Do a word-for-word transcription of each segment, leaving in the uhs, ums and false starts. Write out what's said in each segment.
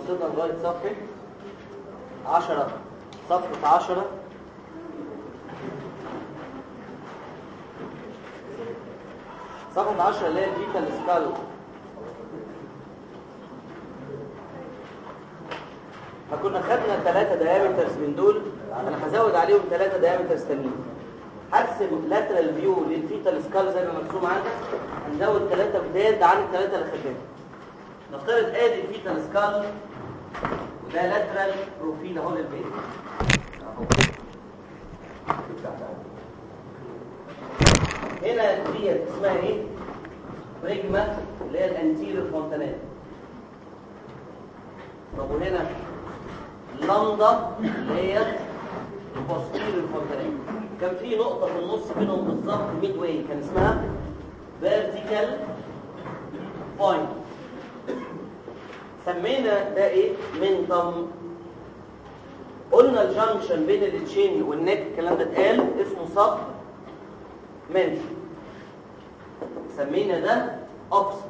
وصلنا لغايه صفحه عشرة. صفحه عشرة صفحه عشرة اللي هي الفيتال سكال. فكنا خدنا ثلاثة دايمترز من دول، انا هزود عليهم ثلاثة دايمترز تانيين. هرسم لاترال فيو للفيتال سكال زي ما مرسوم عندك، هنزود ثلاثة جداد عن الثلاثة اللي خدناهم. نفترض ادي الفيتال سكال وده لاترال بروفيل اهو للبيت اهو. هنا ديت اسمها ايه؟ بريجما اللي هي الانتيريور فونتانيل. طب وهنا لامدا اللي هي البوستيريور فونتانيل. كان في نقطة في النص بينهم بالظبط ميد واي، كان اسمها فيرتيكال بوينت. سمينا ده ايه؟ منتم. قلنا الجنكشن بين التشين والنك الكلام ده اتقال اسمه سب منتم. سمينا ده اوبسط،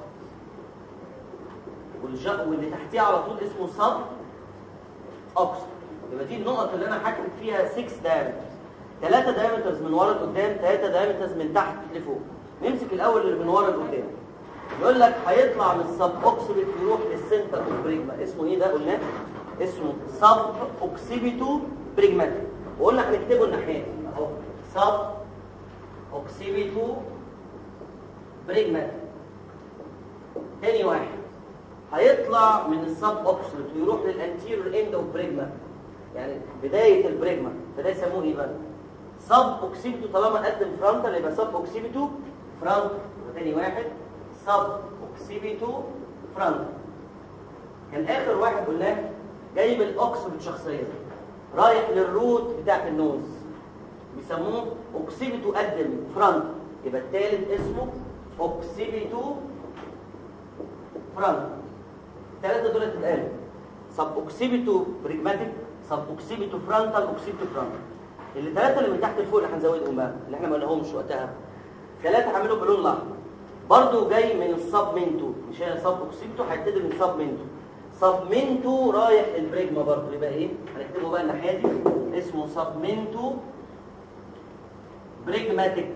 واللي تحتيه على طول اسمه سب اوبسط. يبقى دي النقط اللي انا هكتب فيها ستة دايمترز، ثلاثة دايمترز من ورا لقدام، ثلاثة دايمترز من تحت لفوق. نمسك الاول اللي من ورا لقدام. يقول لك هيطلع من السب اوكسيبيت يروح للسنتر اوف بريجما. اسمه ايه ده قلنا؟ اسمه سب اوكسيبيتو بريجماتيك، وقلنا هنكتبه الناحيه دي اهو سب اوكسيبيتو بريجماتيك. تاني واحد هيطلع من السب اوكسيبيت ويروح للانتيريور اند اوف بريجما، يعني بدايه البريجما، فده يسموه ايه بقى؟ سب اوكسيبيتو. طالما قدم فرونتال يبقى سب اوكسيبيتو فرونت. تاني واحد سب اوكسيبيتو فرونت. كان اخر واحد قلناه جايب الاوكسيبيت شخصيا رايح للروت بتاعت النوز، بيسموه اوكسيبيتو قدم فرونت، يبقى الثالث اسمه اوكسيبيتو فرونت. الثلاثه دول اتقالوا سب اوكسيبيتو بريجماتيك، سب اوكسيبيتو فرونتال، اوكسيبيتو فرونتال. اللي ثلاثه اللي من تحت لفوق اللي هنزودهم بقى اللي احنا ما قلناهمش وقتها، ثلاثه هعملهم باللون الاحمر. برضه جاي من السب منتو، مش هي سب اوكسيبيتو، هيبتدي من سب منتو. سب منتو رايح للبريجما برضه، يبقى ايه؟ هنكتبه بقى الناحيه دي اسمه سب منتو بريجماتيك.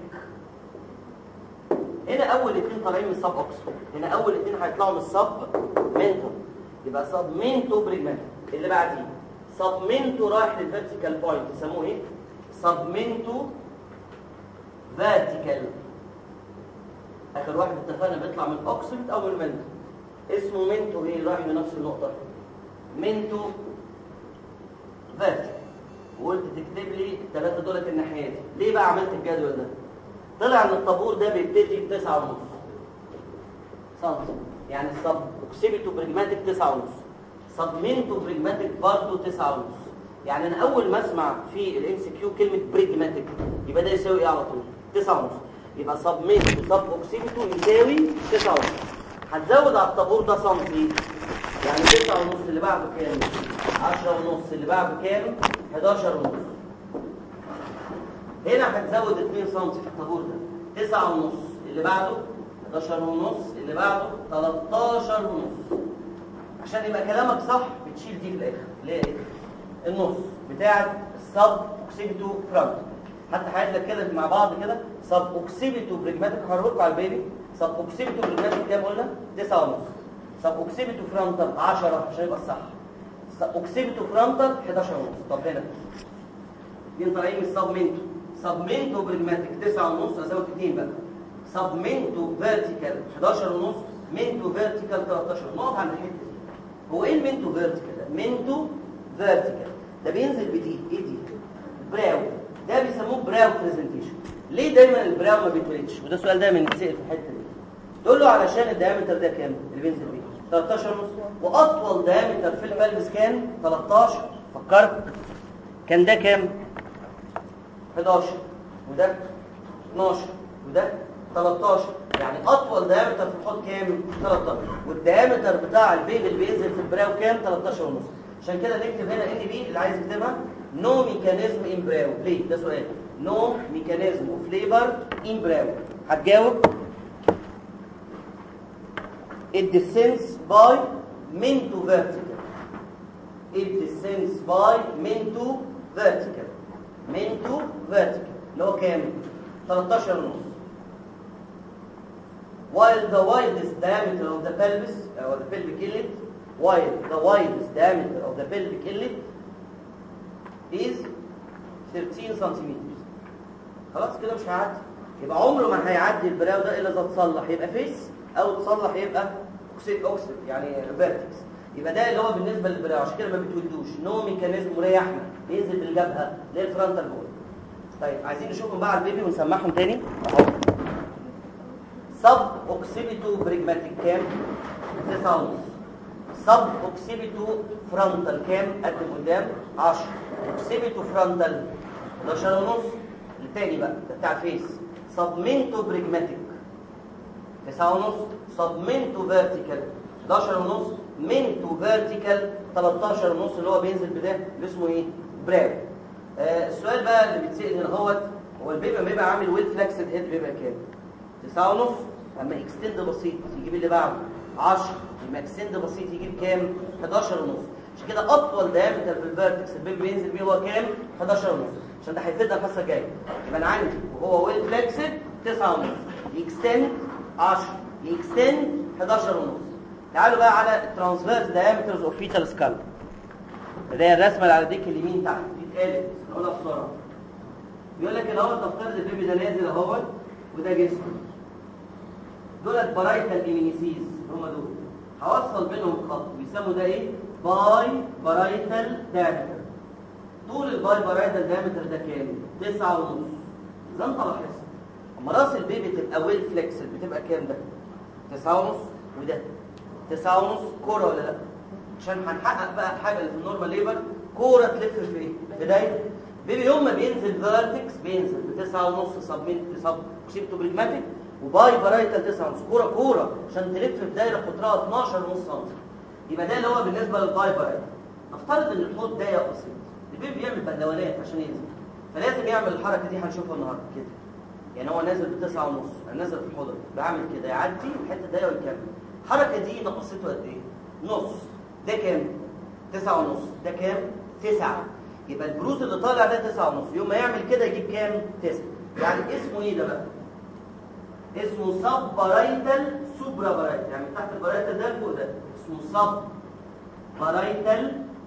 هنا اول اثنين طالعين من السب اوكسيبيتو، هنا اول اثنين هيطلعوا من السب منتو، يبقى سب منتو بريجماتيك. اللي بعديه سب منتو رايح للفيرتيكال بوينت، يسموه ايه؟ سب منتو فيرتيكال. اخر واحد اتفقنا بيطلع من اوكسيبيت او من منتو، اسمه منتو ايه؟ رايح لنفس النقطه، منتو فيرتيكال. وقلت تكتب لي الثلاثه دولت الناحيه دي. ليه بقى عملت الجدول ده؟ طلع ان الطابور ده بيبتدي ب تسعة ونص سم، يعني السب اوكسيبيتو بريجماتيك تسعة ونص، سب منتو بريجماتيك برضه تسعة ونص. يعني انا اول ما اسمع في الام سي كيو كلمه بريجماتيك يبقى ده يساوي ايه على طول؟ تسعة ونص. يبقى سب منتو سب اوكسيبيتو يساوي تسعة ونص. هتزود على الطابور ده سنتي، يعني تسعة ونص اللي بعده كام؟ عشرة ونص اللي بعده كام؟ حداشر ونص. هنا هتزود اتنين سنتي في الطابور ده، تسعة ونص اللي بعده حداشر ونص اللي بعده تلتاشر ونص. عشان يبقى كلامك صح بتشيل دي في الاخر اللي هي ايه؟ النص بتاعت السب اوكسيبيتو فرونت. حتى هقول لك كده مع بعض كده سب اوكسيبيتو بريجماتيك، هوريكم على البيبي. سب اوكسيبيتو بريجماتيك كام قلنا؟ تسعة ونص. سب اوكسيبيتو فرونتال عشرة عشان يبقى الصح. سب اوكسيبيتو فرونتال حداشر ونص. طب هنا دي طالعين من السب منتو، سب منتو بريجماتيك تسعة ونص، ازود اثنين بقى. سب منتو فيرتيكال حداشر ونص، منتو فيرتيكال تلتاشر. نقف عند الحته دي. هو ايه المنتو فيرتيكال ده؟ منتو فيرتيكال ده بينزل بدي ايه دي؟ براو. ده بيسموه براو بريزنتيشن. ليه دايما البراو ما بيتولدش؟ وده سؤال دايما يتسال في الحته دي. تقول له علشان الدايمتر ده كام اللي بينزل بيه؟ تلتاشر ونص. واطول دايمتر في البلبس كان تلتاشر. فكرت كان ده كام؟ حداشر، وده اتناشر، وده تلتاشر. يعني اطول دايمتر في الحوض كام؟ تلتاشر. والدايمتر بتاع البيبي اللي بينزل في البراو كام؟ تلتاشر ونص. عشان كده نكتب هنا ان بي اللي عايز يكتبها نو ميكانيزم ان براو. ليه؟ ده سؤال. نو ميكانيزم اوف ليبر ان براو. هتجاوب it descends by منتو vertical. it descends by من to vertical من to vertical اللي هو كام؟ تلتاشر ونص. while the widest diameter of the pelvis or the pelvic inlet while the widest diameter of the pelvic inlet is thirteen سنتيمتر. خلاص كده مش هيعدي، يبقى عمره ما هيعدي البراو ده الا اذا اتصلح يبقى فيس او تصلح يبقى اوكسيد اوكسيد يعني فيرتكس. يبقى ده اللي هو بالنسبه للبراو، عشان كده ما بتودوش نو ميكانيزم مريحنا بينزل بالجبهه للفرونتال بول. طيب عايزين نشوفهم بقى على البيبي ونسمعهم تاني اهو. سب اوكسيبيتو بريجماتيك كام؟ تسعة ونص. سب اوكسيبيتو فرونتال كام؟ قد قدام عشرة. اوكسيبيتو فرونتال حداشر ونص. التاني بقى ده بتاع فيس. سبمنتو بريجماتيك تسعة ونص. سبمنتو فيرتيكال حداشر ونص. منتو فيرتيكال تلتاشر ونص اللي هو بينزل بده اللي اسمه ايه؟ براو. آه السؤال بقى اللي بيتسال هنا اهوت، هو البيبي لما يبقى عامل ويل فلكسد هيد بيبقى كام؟ تسعة ونص. اما اكستند بسيط يجيب اللي بعده عشرة. لما اكستند بسيط يجيب كام؟ حداشر ونص. عشان كده اطول دايمتر في الفيرتكس البيبي بينزل بيه هو كام؟ حداشر ونص. عشان ده هيفيدنا الحصه الجايه. يبقى انا عندي وهو ويل فلكسد تسعة ونص، يكستند عشرة، يكستند حداشر ونص. تعالوا بقى على الترانسفيرس دايمترز اوف فيتال سكال. ده الرسمه اللي على الديك اليمين تحت دي اتقالت نقولها بسرعه. بيقول لك الاول تفترض البيبي ده نازل اهوت وده جسمه. دولت بارايتال ايمينيسيز هم دول. هوصل بينهم خط بيسموا ده ايه؟ باي بارايتال دايمتر. طول الباي بارايتال دايمتر ده كام؟ تسعة ونص. اذا انت لاحظت اما راس البيبي تبقى ويل فليكسد بتبقى كام ده؟ تسعة ونص. وده تسعة ونص. كوره ولا لا؟ عشان هنحقق بقى حاجه اللي في النورمال ليبر، كوره تلف في ايه؟ في دايره. بيبي يوم ما بينزل فيرتكس بينزل بتسعة ونص سبمنت سب اوكسيبتو بريجماتيك وباي بارايتال تسعة ونص. كوره كوره عشان تلف في دايره قطرها اتناشر ونص سم. يبقى ده اللي هو بالنسبه للباي بارايتال. نفترض ان الحوض ضيق بسيط، البيبي بيعمل بندوانات عشان ينزل، فلازم يعمل الحركه دي هنشوفها النهارده كده. يعني هو نازل بتسعة ونص، انا نازل في الحوض بعمل كده يعدي الحته ضيقه ويكمل. الحركه دي نقصته قد ايه؟ نص. ده كام؟ تسعة ونص. ده كام؟ تسعة. يبقى البروز اللي طالع ده تسعة ونص، يوم ما يعمل كده يجيب كام؟ تسعة. يعني اسمه ايه ده بقى؟ اسمه سب بارايتال سوبرا بارايتال، يعني تحت البارايتال ده فوق ده اسمه سب بارايتال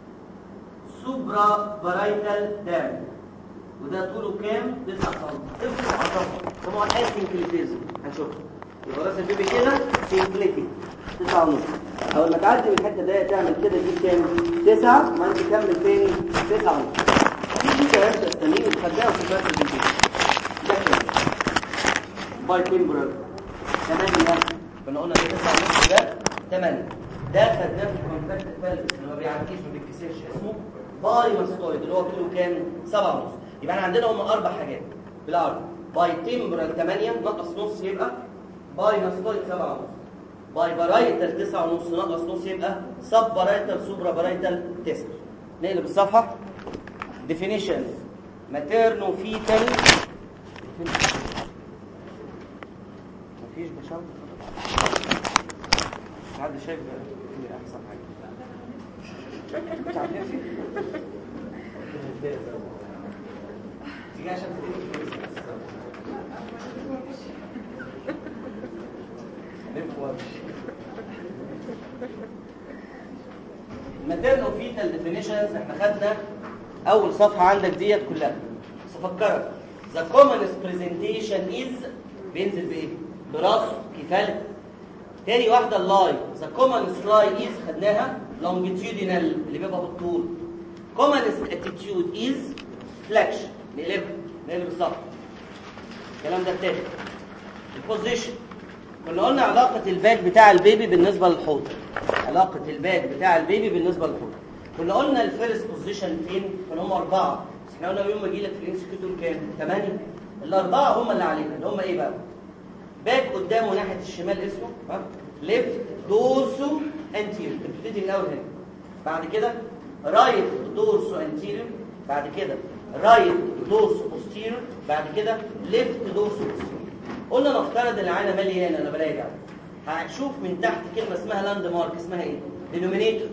سوبرا بارايتال دام. وده طوله كام؟ تسعة سم. تفرق عشرة. طبعا اسينكليتيزم هنشوفها. يبقى راس البيبي كده سينكليتي تسعة ونص. اول ما تعدي من الحته دي تعمل كده تجيب كام؟ تسعة. ما انت تكمل تاني تسعة ونص. في كده رسمه التمرين وتخدها في البرد البيبي. ده كده باي تمبرال ثمانية. كنا قلنا تسعة ونص ده ثمانية. ده خدناه في الكونتاكت فالف اللي ما بيعديش ما بيتكسرش اسمه باي ماستويد اللي هو طوله كام؟ سبعة ونص. يبقى احنا عندنا هم اربع حاجات بالعربي. باي تمبرال ثمانية ناقص نص يبقى باي ماستويد سبعة ونص. باي بارايتال تسعة ونص ناقص نص يبقى سب بارايتال سوبرا بارايتال تسعة. نقلب الصفحه. ديفينيشن ماتيرنو فيتال. مفيش بشر مش حد شايف ايه احسن حاجه مش عارفين تيجي عشان تديني ماتيرنو فيتال ديفينيشنز. احنا خدنا اول صفحه عندك ديت كلها بس افكرك the commonest presentation is بينزل بايه؟ براسه كفاله. تاني واحده اللاي the commonest lie is خدناها longitudinal اللي بيبقى بالطول. commonest attitude is flexion. نقلبها نقلب الصفحه. الكلام ده التاني. البوزيشن كنا قلنا علاقه الباك بتاع البيبي بالنسبه للحوض. علاقه الباك بتاع البيبي بالنسبه للحوض كنا قلنا الفيرست بوزيشن فين؟ كانوا هم اربعه. بس احنا قلنا يوم ما اجي لك في الانسكيوت دول كام؟ ثمانيه. الاربعه هم اللي علينا اللي هم ايه بقى؟ باك قدامه ناحيه الشمال اسمه ها ليفت دورسو انتيريور. بتبتدي من اول هنا. بعد كده رايت دورسو انتيريور. بعد كده رايت دورسو بوستيريور. بعد كده ليفت دورسو بوستيريور. قلنا نفترض العينه ماليه هنا. انا براجع هشوف من تحت كلمه اسمها لاند مارك اسمها ايه؟ دينومينيتور.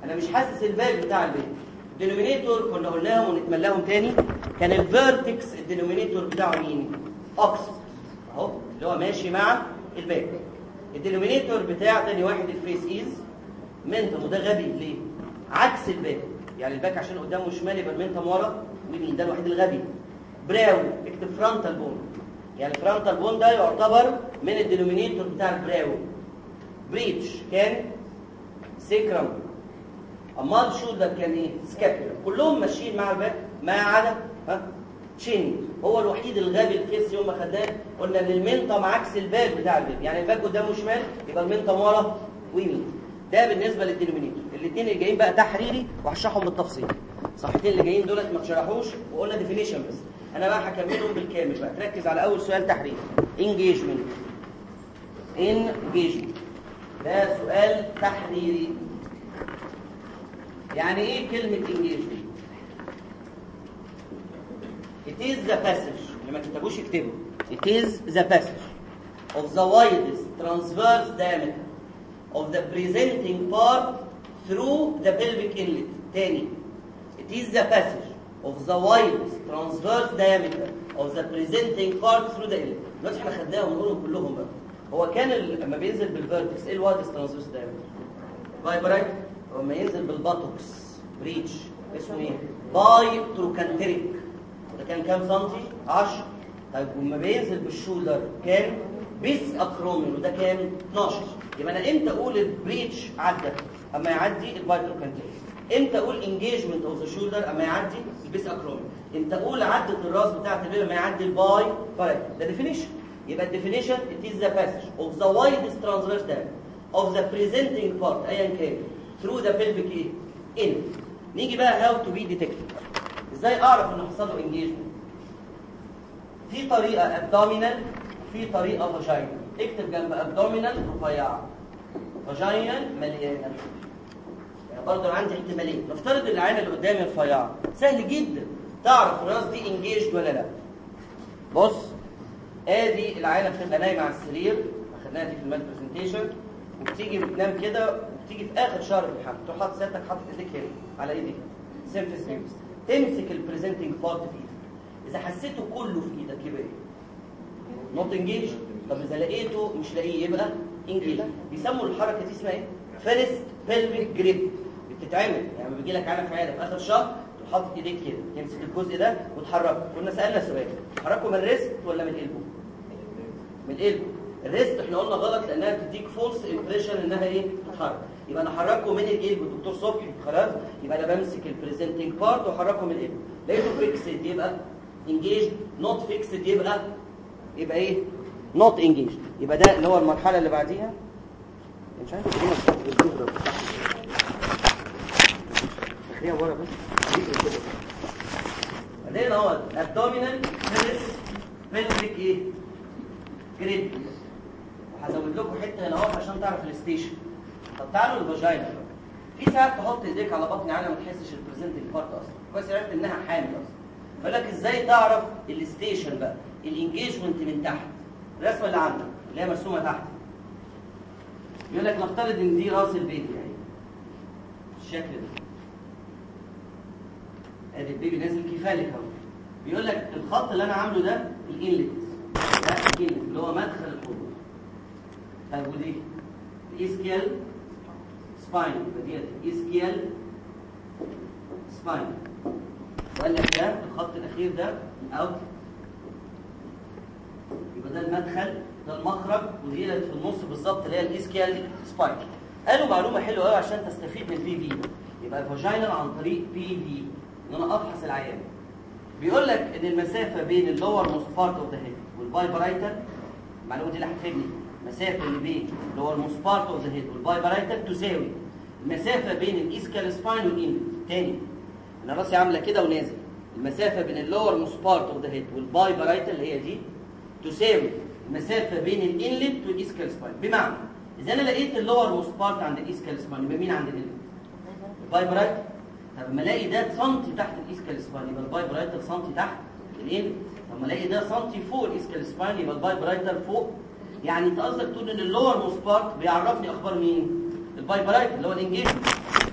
انا مش حاسس الباك بتاع الباك. الدينومينيتور كنا قلناهم ونتملاهم تاني، كان الفيرتكس الدينومينيتور بتاعه مين؟ اوكسيد اهو اللي هو ماشي مع الباك. الدينومينيتور بتاع تاني واحد الفيس ايز منتم، وده غبي ليه؟ عكس الباك، يعني الباك عشان قدامه شمال يبقى المنتم ورا ويمين، ده الوحيد الغبي. براو اكتب فرونتال بون، يعني الفرونتال بون ده يعتبر من الدينومينيتور بتاع البراو. بريتش كان سيكرم، امال شولدر كان ايه؟ سكابيولر. كلهم ماشيين مع الباك ما عدا ها تشين، هو الوحيد الغبي الفيس. يوم ما خدناه قلنا ان المنتم عكس الباك بتاع الباك، يعني الباك قدامه شمال يبقى المنتم ورا ويمين. ده بالنسبه للدينومينيتور. الاثنين اللي جايين بقى تحريري وهشرحهم بالتفصيل. الصفحتين اللي جايين دولت ما اتشرحوش وقلنا ديفينيشن بس، انا بقى هكملهم بالكامل. بقى تركز على اول سؤال تحريري، انجيجمنت. انجيجمنت ده سؤال تحريري. يعني ايه كلمه انجيجمنت؟ it is the passage، اللي ما كتبوش يكتبوا it is the passage of the widest transverse diameter of the presenting part through the pelvic inlet. تاني، it is the passage of the widest transverse diameter of the presenting part through the inlet. دلوقتي احنا خدناهم ونقولهم كلهم بقى. هو كان لما بينزل بالفيرتكس ايه الوايدست ترانسفيرس دايمتر؟ بايبرايت. ولما ينزل بالباتوكس بريتش اسمه ايه؟ باي تروكانتريك. ده كان كام سنتي؟ عشرة. طيب ولما بينزل بالشولدر كان بيس اكرومين، وده كان اتناشر. يبقى انا امتى اقول البريتش عدى؟ اما يعدي الباي تروكانتريك. امتى اقول انجيجمنت اوف ذا شولدر؟ اما يعدي البيس اكرومين. امتى اقول عدت الراس بتاعت البيبي؟ اما يعدي الباي بارايت. ده ديفينيشن. يبقى الديفينيشن it is the passage of the widest transverse diameter of the presenting part ايا كان through the pelvic ايه؟ inlet. نيجي بقى how to be detected. ازاي اعرف ان حصل له engagement؟ في طريقه abdominal وفي طريقه vaginal. اكتب جنب abdominal رفيعه، vaginal مليانه. يعني برضه انا عندي احتمالين. نفترض العينه اللي قدامي رفيعه، سهل جدا تعرف الراس دي engaged ولا لا. بص ادي العينه بتبقى نايمه على السرير، اخدناها دي في المال برزنتيشن، وبتيجي بتنام كده، وبتيجي في اخر شهر في الحمل تروح حاطط سيادتك حاطط ايديك هنا على ايديك سيمفيس ريبس، تمسك البريزنتنج بارت في ايدك. اذا حسيته كله في ايدك يبقى ايه؟ نوت انجيج. طب اذا لقيته مش لاقيه يبقى انجيج. بيسموا الحركه دي اسمها ايه؟ فيرست بيلفيك جريب. بتتعمل يعني بيجي لك عينه في عياده في اخر شهر تروح حاطط ايديك كده تمسك الجزء ده وتحركه. كنا سالنا سؤال، تحركه من الريست ولا من القلبه؟ من القلب. الريست احنا قلنا غلط لانها بتديك فولس امبريشن انها ايه؟ تتحرك. يبقى انا احركه من القلب. الدكتور صبحي خلاص، يبقى انا بمسك البريزنتنج بارت واحركه من القلب. لقيته فيكسد يبقى انجيج، نوت فيكسد يبقى يبقى ايه؟ نوت انجيج. يبقى ده اللي هو المرحله اللي بعديها. مش عارف ايه الفكره دي. خليها ورا بس. بعدين اهو ابدومينال فيرست بيلفيك ايه؟ جريد. وهزود لكم حته هنا اهو عشان تعرف الستيشن. طب تعالوا الفاجينا. في ساعات تحط ايديك على بطن عينها ما تحسش البريزنتنج بارت اصلا، كويس عرفت انها حامل اصلا. فقال لك ازاي تعرف الستيشن بقى؟ الانجيجمنت من تحت. الرسمه اللي عندك اللي هي مرسومه تحت. يقول لك نفترض ان دي راس البيبي اهي. الشكل ده. ادي البيبي نازل كفالك اهو. بيقول لك الخط اللي انا عامله ده الانلت. ده الانلت اللي هو مدخل الحوض. طيب ودي الاسكيال سباين، يبقى ديت الاسكيال سباين. وقال لك ده الخط الاخير ده الاوت، يبقى ده المدخل، ده المخرج، ودي في النص بالظبط اللي هي الاسكيال سباين. قالوا معلومه حلوه قوي عشان تستفيد من البي في. يبقى الفاجينال عن طريق بي في، ان انا افحص العيان. بيقول لك ان المسافه بين اللور موست بارت اوف ذا هيد والبايبرايتال، المعلومه دي اللي هتفيدني، المسافه اللي بين اللور موست بارت اوف ذا هيد والبايبرايتال تساوي المسافه بين الاسكال سباين والانلت. تاني انا راسي عامله كده ونازل، المسافه بين اللور موست بارت اوف ذا هيد والبايبرايتال اللي هي دي تساوي المسافه بين الانلت والاسكال سباين. بمعنى اذا انا لقيت اللور موست بارت عند الاسكال سباين يبقى مين عند الانلت؟ البايبرايتال. طب لما الاقي ده سنتي تحت الاسكال سباين يبقى البايبرايتال سنتي تحت الانلت. طب لما الاقي ده سنتي فوق الاسكال سباين يبقى البايبرايتال فوق. يعني انت قصدك تقول ان اللور موست بارت بيعرفني اخبار مين؟ البايبرايتال اللي هو الانجيجمنت.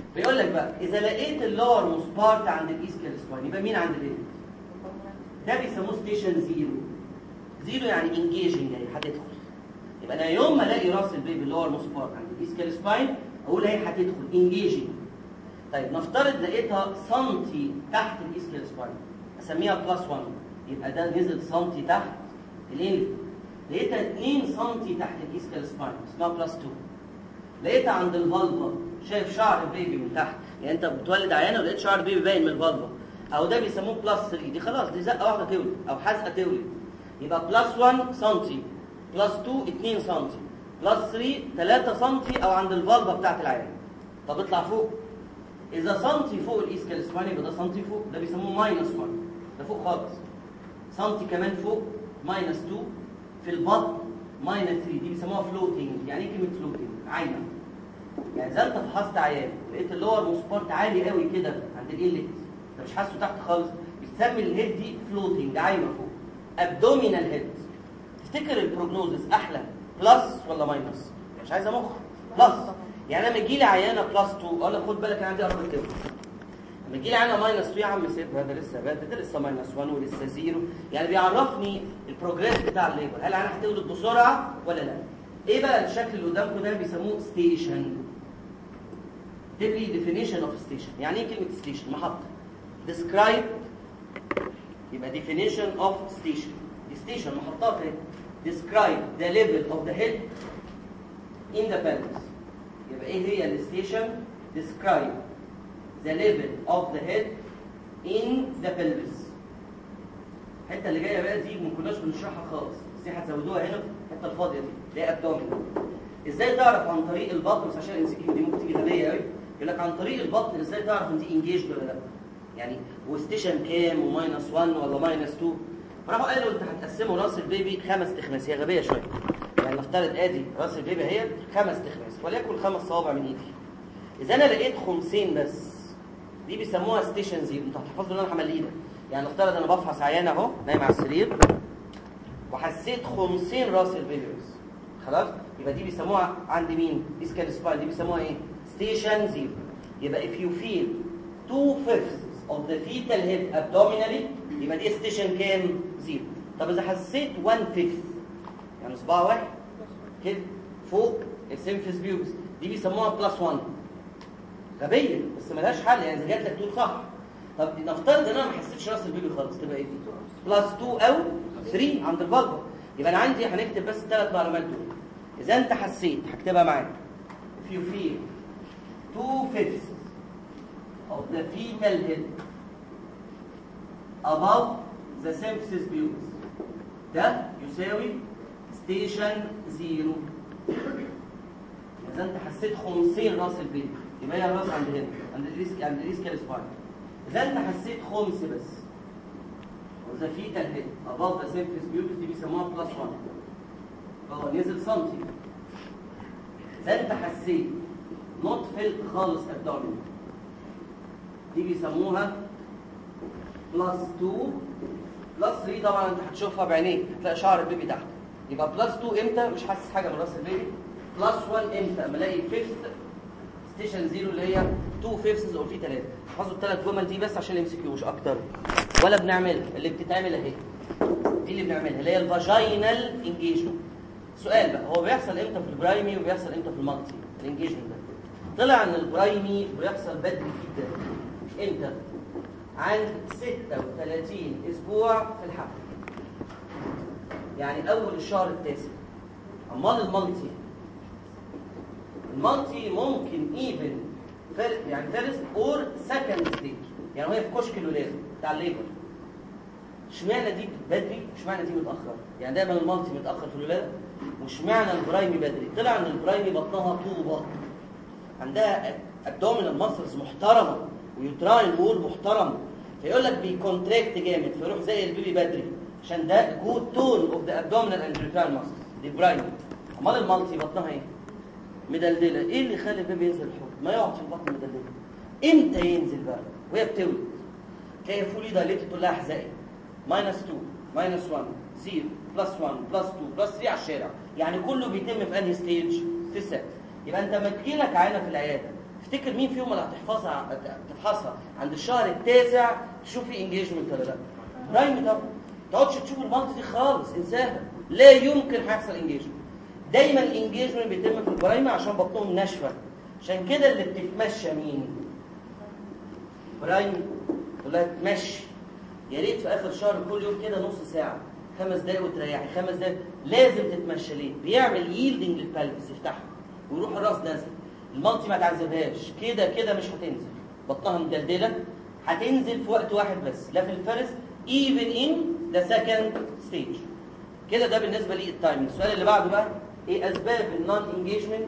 بيقول لك بقى اذا لقيت اللور موست بارت عند الايسكال سباين يبقى مين عند الايه؟ ده بيسموه ستيشن زيرو. زيرو يعني انجيجنج، يعني هتدخل. يبقى انا يوم ما الاقي راس البيبي اللور موست بارت عند الايسكال سباين اقول هي هتدخل انجيجنج. طيب نفترض لقيتها سنتي تحت الايسكال سباين اسميها بلس واحد، يبقى ده نزل سنتي تحت الانلت. لقيتها اتنين سنتي تحت الايسكال سباين اسمها بلس اتنين. لقيتها عند الفالفا، شايف شعر البيبي من تحت، يعني انت بتولد عيانه ولقيت شعر البيبي باين من الفالفا، او ده بيسموه بلس تلاتة، دي خلاص دي زقه واحده تولد او حزقه تولد. يبقى بلس واحد سنتي، بلس اتنين اتنين سنتي، بلس تلاتة تلاتة سنتي او عند الفالفا بتاعت العيان. طب اطلع فوق، اذا سنتي فوق الايسكال سباين يبقى ده سنتي فوق، ده بيسموه ماينس واحد، ده فوق خالص. سنتي كمان فوق ماينس اتنين، في البطن ماينس تلاتة، دي بيسموها فلوتنج. يعني ايه كلمه فلوتنج؟ عايمه. يعني اذا انت فحصت عيان لقيت اللور موست بارت عالي قوي كده عند الانلت، انت مش حاسه تحت خالص، بتسمي الهيد دي فلوتنج، عايمه فوق. ابدومينال هيد. تفتكر البروجنوزس احلى بلس ولا ماينس؟ مش عايزه مخ. بلس. يعني لما يجي لي عيانه بلس اتنين اقول لك خد بالك انا عندي اربع كده. لما يجي لي عيانه ماينس اتنين يا عم سيبها، ده لسه بدري، ده لسه ماينس واحد ولسه زيرو، يعني بيعرفني البروجريس بتاع الليبر، هل انا هتولد بسرعه ولا لا؟ ايه بقى الشكل اللي قدامكم ده؟ بيسموه ستيشن. اكتب لي definition of station. يعني ايه كلمه ستيشن؟ محطه. describe يبقى definition of station. دي ستيشن محطات اهي. describe the level of the head in the pelvis. يبقى ايه هي الستيشن؟ describe the level of the head in the pelvis. الحته اللي جايه بقى دي ما كناش بنشرحها خالص، بس دي هتزودوها هنا في الحته الفاضيه دي اللي هي ابدومين. ازاي تعرف عن طريق البطن؟ بس عشان الانسكيو دي ممكن تيجي غبيه قوي، يقول لك عن طريق البطن ازاي تعرف ان دي انجيجد ولا لا؟ يعني وستيشن كام وماينس واحد ولا ماينس اتنين؟ فراحوا قالوا انت هتقسموا راس البيبي خمس تخماس. هي غبيه شويه. يعني نفترض ادي راس البيبي اهي خمس تخماس وليكن خمس صوابع من ايدي. اذا انا لقيت خمسين بس دي بيسموها ستيشن زيرو. انت هتحفظوا ان انا همليه ده. يعني نفترض انا بفحص عيانه اهو نايم على السرير وحسيت خمسين راس البيبي بس، خلاص؟ يبقى دي بيسموها عند مين؟ اسكال سباين. دي بيسموها ايه؟ ستيشن زيرو. يبقى if you feel two fifths of the fetal head abdominally يبقى دي ستيشن كام؟ زيرو. طب اذا حسيت one fifth يعني صباع واحد كده فوق السيمفيس بيوبس دي بيسموها بلس واحد. غبيه بس ملهاش حل، يعني اذا جات لك تقول صح. طب نفترض ان انا ما حسيتش راس البيبي خالص تبقى ايه دي؟ بلس اتنين او تلاتة عند الفالفا. يبقى انا عندي هنكتب بس الثلاث معلومات دول. اذا انت حسيت هكتبها معاك if you feel two fifths of the fetal head above the symphysis pubis ده يساوي ستيشن زيرو. اذا انت حسيت خمسين راس البيبي يبقى هي الراس عند هنا عند الريسك عند الريسكال سباين. اذا انت حسيت خمس بس وذا فيتال هيد above the symphysis pubis دي بيسموها بلس واحد، هو نزل سنتي. اذا انت حسيت نوت فيلت خالص ابدومين دي بيسموها بلس اتنين. بلس تلاتة طبعا انت هتشوفها بعينيك، هتلاقي شعر البيبي تحت. يبقى بلس اتنين امتى؟ مش حاسس حاجه من راس البيبي. بلس واحد امتى؟ اما الاقي فيفث ستيشن زيرو اللي هي اتنين فيفثز او في ثلاثه. احفظوا الثلاث جمل دي بس عشان الام سي كيو مش اكتر. ولا بنعملها، اللي بتتعمل اهي دي اللي بنعملها اللي هي الفاجينال انجيجمنت. سؤال بقى، هو بيحصل امتى في البرايمي وبيحصل امتى في المالتي الانجيجمنت ده؟ طلع ان البرايمي بيحصل بدري جدا. امتى؟ عند ستة وتلاتين اسبوع في الحمل، يعني اول الشهر التاسع. امال المالتي المالتي ممكن ايفن يعني فيرست اور سكند ستيج، يعني وهي في كشك الولاده بتاع الليبر. اشمعنى دي بدري واشمعنى دي متاخر؟ يعني دايما المالتي متاخر في الولاده واشمعنى البرايمي بدري؟ طلع ان البرايمي بطنها طوبه، عندها ابدومينال ماسلز محترمه ويوتراين وول محترم، فيقول لك بيكونتراكت جامد فيروح زي البيبي بدري عشان ده جود تون اوف ذا ابدومينال اند يوتراين ماسلز. دي برايمي. امال المالتي بطنها ايه؟ مدلدله. ايه اللي يخلي البيبي ينزل الحوض؟ ما يقعد في البطن مدلدله. امتى ينزل بقى؟ وهي بتولد تلاقي فولي دايليتد تقول لها احزقي ماينس اتنين ماينس واحد صفر بلس واحد بلس اتنين بلس تلاتة على الشارع، يعني كله بيتم في انهي ستيج؟ في السادس. يبقى انت لما تجي لك عينه في العياده افتكر مين فيهم اللي هتحفظها تفحصها عند الشهر التاسع تشوف في انجيجمنت ولا لا؟ برايمي طبعا. ما تقعدش تشوف المنطقه دي خالص، انساها، لا يمكن هيحصل انجيجمنت. دايما الانجيجمنت بيتم في البرايمي عشان بطنهم ناشفه، عشان كده اللي بتتمشى مين؟ برايمي. تقول لها تمشي، يا ريت في اخر شهر كل يوم كده نص ساعه، خمس دقايق وتريحي، خمس دقايق لازم تتمشى. ليه؟ بيعمل ييلدنج للبلفس، يفتحها ويروح الراس نازل. المالتي ما تعذبهاش، كده كده مش هتنزل، بطنها مدلدله، هتنزل في وقت واحد بس، لا في الفيرست even in the second stage. كده ده بالنسبه لي التايمنج. السؤال اللي بعده بقى، ايه اسباب النون انجيجمنت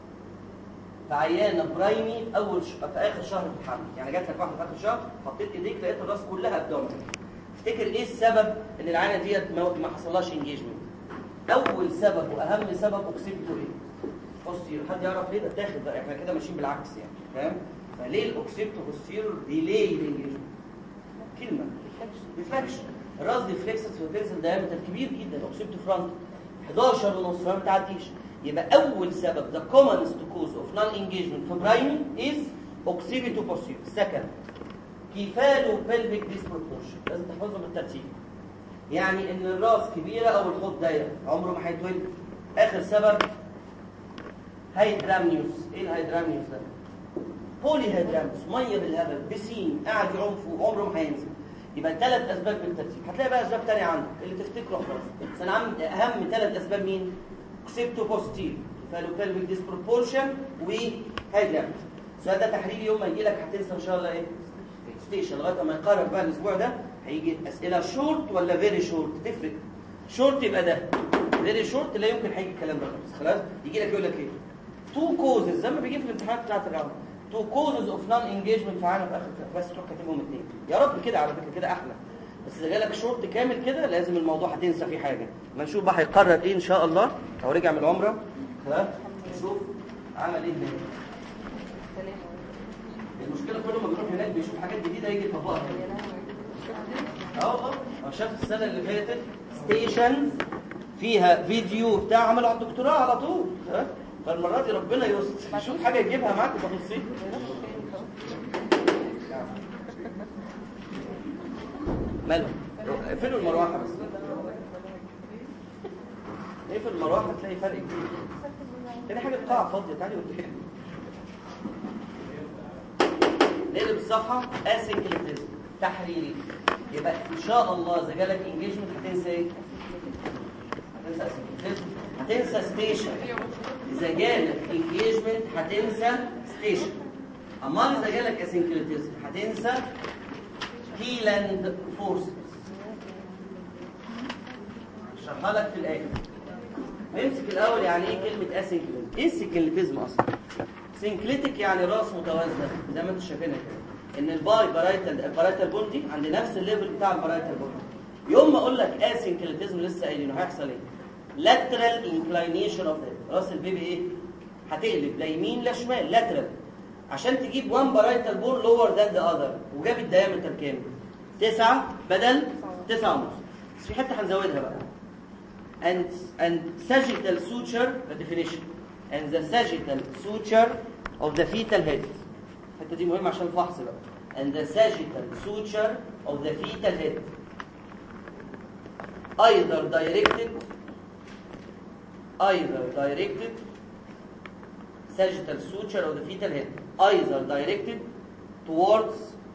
في عيانه برايمي في اول ش... في اخر شهر في الحمل؟ يعني جات لك واحده في اخر شهر، حطيت ايديك لقيت الراس كلها ابدومينال. افتكر ايه السبب ان العيانه ديت ما حصلهاش انجيجمنت؟ اول سبب واهم سبب اوكسيبتو ايه؟ بوستيرور. حد يعرف ليه؟ ده اتاخد بقى، احنا كده ماشيين بالعكس يعني، فاهم؟ فليه الاوكسيبتو بوستيرور ديلي الانجيجمنت؟ كلمه ريفلكشن. الراس دي فليكسس وتنزل دايمتر كبير جدا، الاوكسيبتو فرونت احداشر ونص، فما تعديش. يبقى اول سبب the commonest cause of non-engagement في برايمي is occipital posterior. second كيفالو pelvic disproportion، لازم تحفظه بالترتيب. يعني ان الراس كبيره او الحوض ضيق، عمره ما هيتولد. اخر سبب هيدرامنيوس. ايه الهيدرامنيوس ده؟ بولي هيدرامنيوس، ميه بالهبل، بسين قاعد يعوم فوق، عمره ما هينزل. يبقى ثلاث اسباب بالترتيب. هتلاقي بقى اسباب ثانيه عندك اللي تفتكره خلاص. بس انا عامل اهم ثلاث اسباب مين؟ اوكسيبتو بوستيريور، فالو بلفيك ديسبروبورشن، وهيدرامنيوس. السؤال ده تحريري، يوم ما يجي لك هتنسى ان شاء الله ايه؟ ستيشن. لغايه ما يقرب بقى الاسبوع ده هيجي اسئله شورت ولا فيري شورت، تفرق. شورت يبقى ده، فيري شورت لا يمكن هيجي الكلام ده خالص. خلاص يجي لك يقول لك ايه؟ تو كوزز، زي ما بيجي في الامتحانات بتاعت الراوند، تو كوزز اوف نون انجيجمنت في عالم في اخر كده. بس تروح كاتبهم اثنين، يا رب كده، على فكره كده احلى. بس اذا جالك شورت كامل كده لازم الموضوع هتنسى فيه حاجه. ما نشوف بقى هيقرر ايه ان شاء الله، او رجع من العمره خلاص نشوف عمل ايه هناك. المشكله كل ما بيروح هناك بيشوف حاجات جديده يجي يطبقها. اه اه شاف السنه اللي فاتت ستيشن فيها فيديو بتاع عمل على الدكتوراه على طول. ها فالمره دي ربنا يستر، يشوف حاجه يجيبها معاك بتفاصيل. ماله؟ اقفلوا المروحه بس. اقفل المروحه هتلاقي فرق كبير. تاني حاجه القاعه فاضيه، تعالي قدامي. نقلب الصفحه. اسينكليتيزم تحريري. يبقى ان شاء الله اذا جالك انجيجمنت هتنسى ايه؟ هتنسى اسينكليتيزم، هتنسى ستيشن. اذا جالك انجيجمنت هتنسى ستيشن. امال اذا جالك اسينكليتيزم هتنسى هيلاند فورسز. هشرحها لك في الاخر. نمسك الاول يعني ايه كلمه اسينكليتيزم. ايه السينكليتيزم اصلا؟ سينكليتيك يعني راس متوازنه زي ما انتم شايفينها كده، ان الباي بارايتال البارايتال بوندي عند نفس الليفل بتاع البارايتال بوندي. يوم ما اقول لك اسينكليتيزم لسه قايلينه هيحصل ايه؟ lateral inclination of the راس البيبي ايه؟ هتقلب لا يمين لا شمال، lateral، عشان تجيب one parietal bone lower than the other. وجاب الدايمتر كام؟ تسعة بدل تسعة ونص. بس في حته هنزودها بقى. and and sagittal suture the definition and the sagittal suture of the fetal head. الحته دي مهمه عشان الفحص بقى. and the sagittal suture of the fetal head either directed either directed sagittal suture of the fetal head either directed towards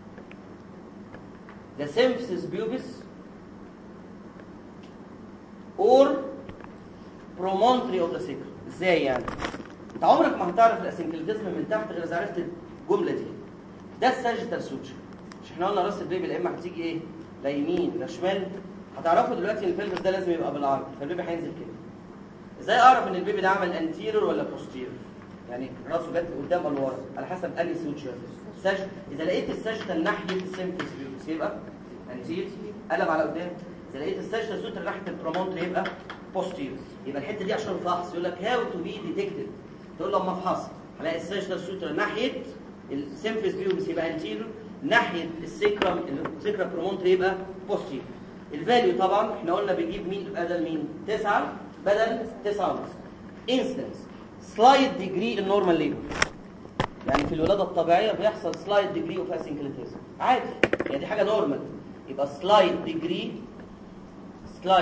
the symphysis pubis or promontory of the sacrum. ازاي يعني؟ انت عمرك ما هتعرف الاسينكليتيزم من تحت غير اذا عرفت الجمله دي. ده الساجيتال سوتشر. مش احنا قلنا راس البيبي لا اما هتيجي ايه؟ لا يمين لا شمال. هتعرفوا دلوقتي ان البلفس ده لازم يبقى بالعرض، فالبيبي هينزل كده. ازاي اعرف ان البيبي ده عمل انتيرور ولا بوستيرور؟ يعني راسه جت لقدام ولا ورا على حسب انهي سوتشر. ساج اذا لقيت الساجيتال ناحيه السيمفيس بيوبس يبقى انتير، قلب على قدام. اذا لقيت الساجيتال سوتشر ناحيه البرومونتري يبقى بوستيرور. يبقى الحته دي عشان الفحص يقول لك هاو تو بي ديتكتد. تقول له اما افحص هلاقي الساجيتال سوتشر ناحيه السيمفيس بيوبس يبقى انتيرور، ناحيه السيكرم السيكرا برومونتري يبقى بوستيرور. الفاليو طبعا احنا قلنا بيجيب مين بدل مين؟ تسعة بدل تسعة ونص. انستنس سلايد ديجري النورمال ليبل. يعني في الولاده الطبيعيه بيحصل سلايد ديجري اوف اسينكليتيزم عادي، يعني دي حاجه نورمال. يبقى سلايد ديجري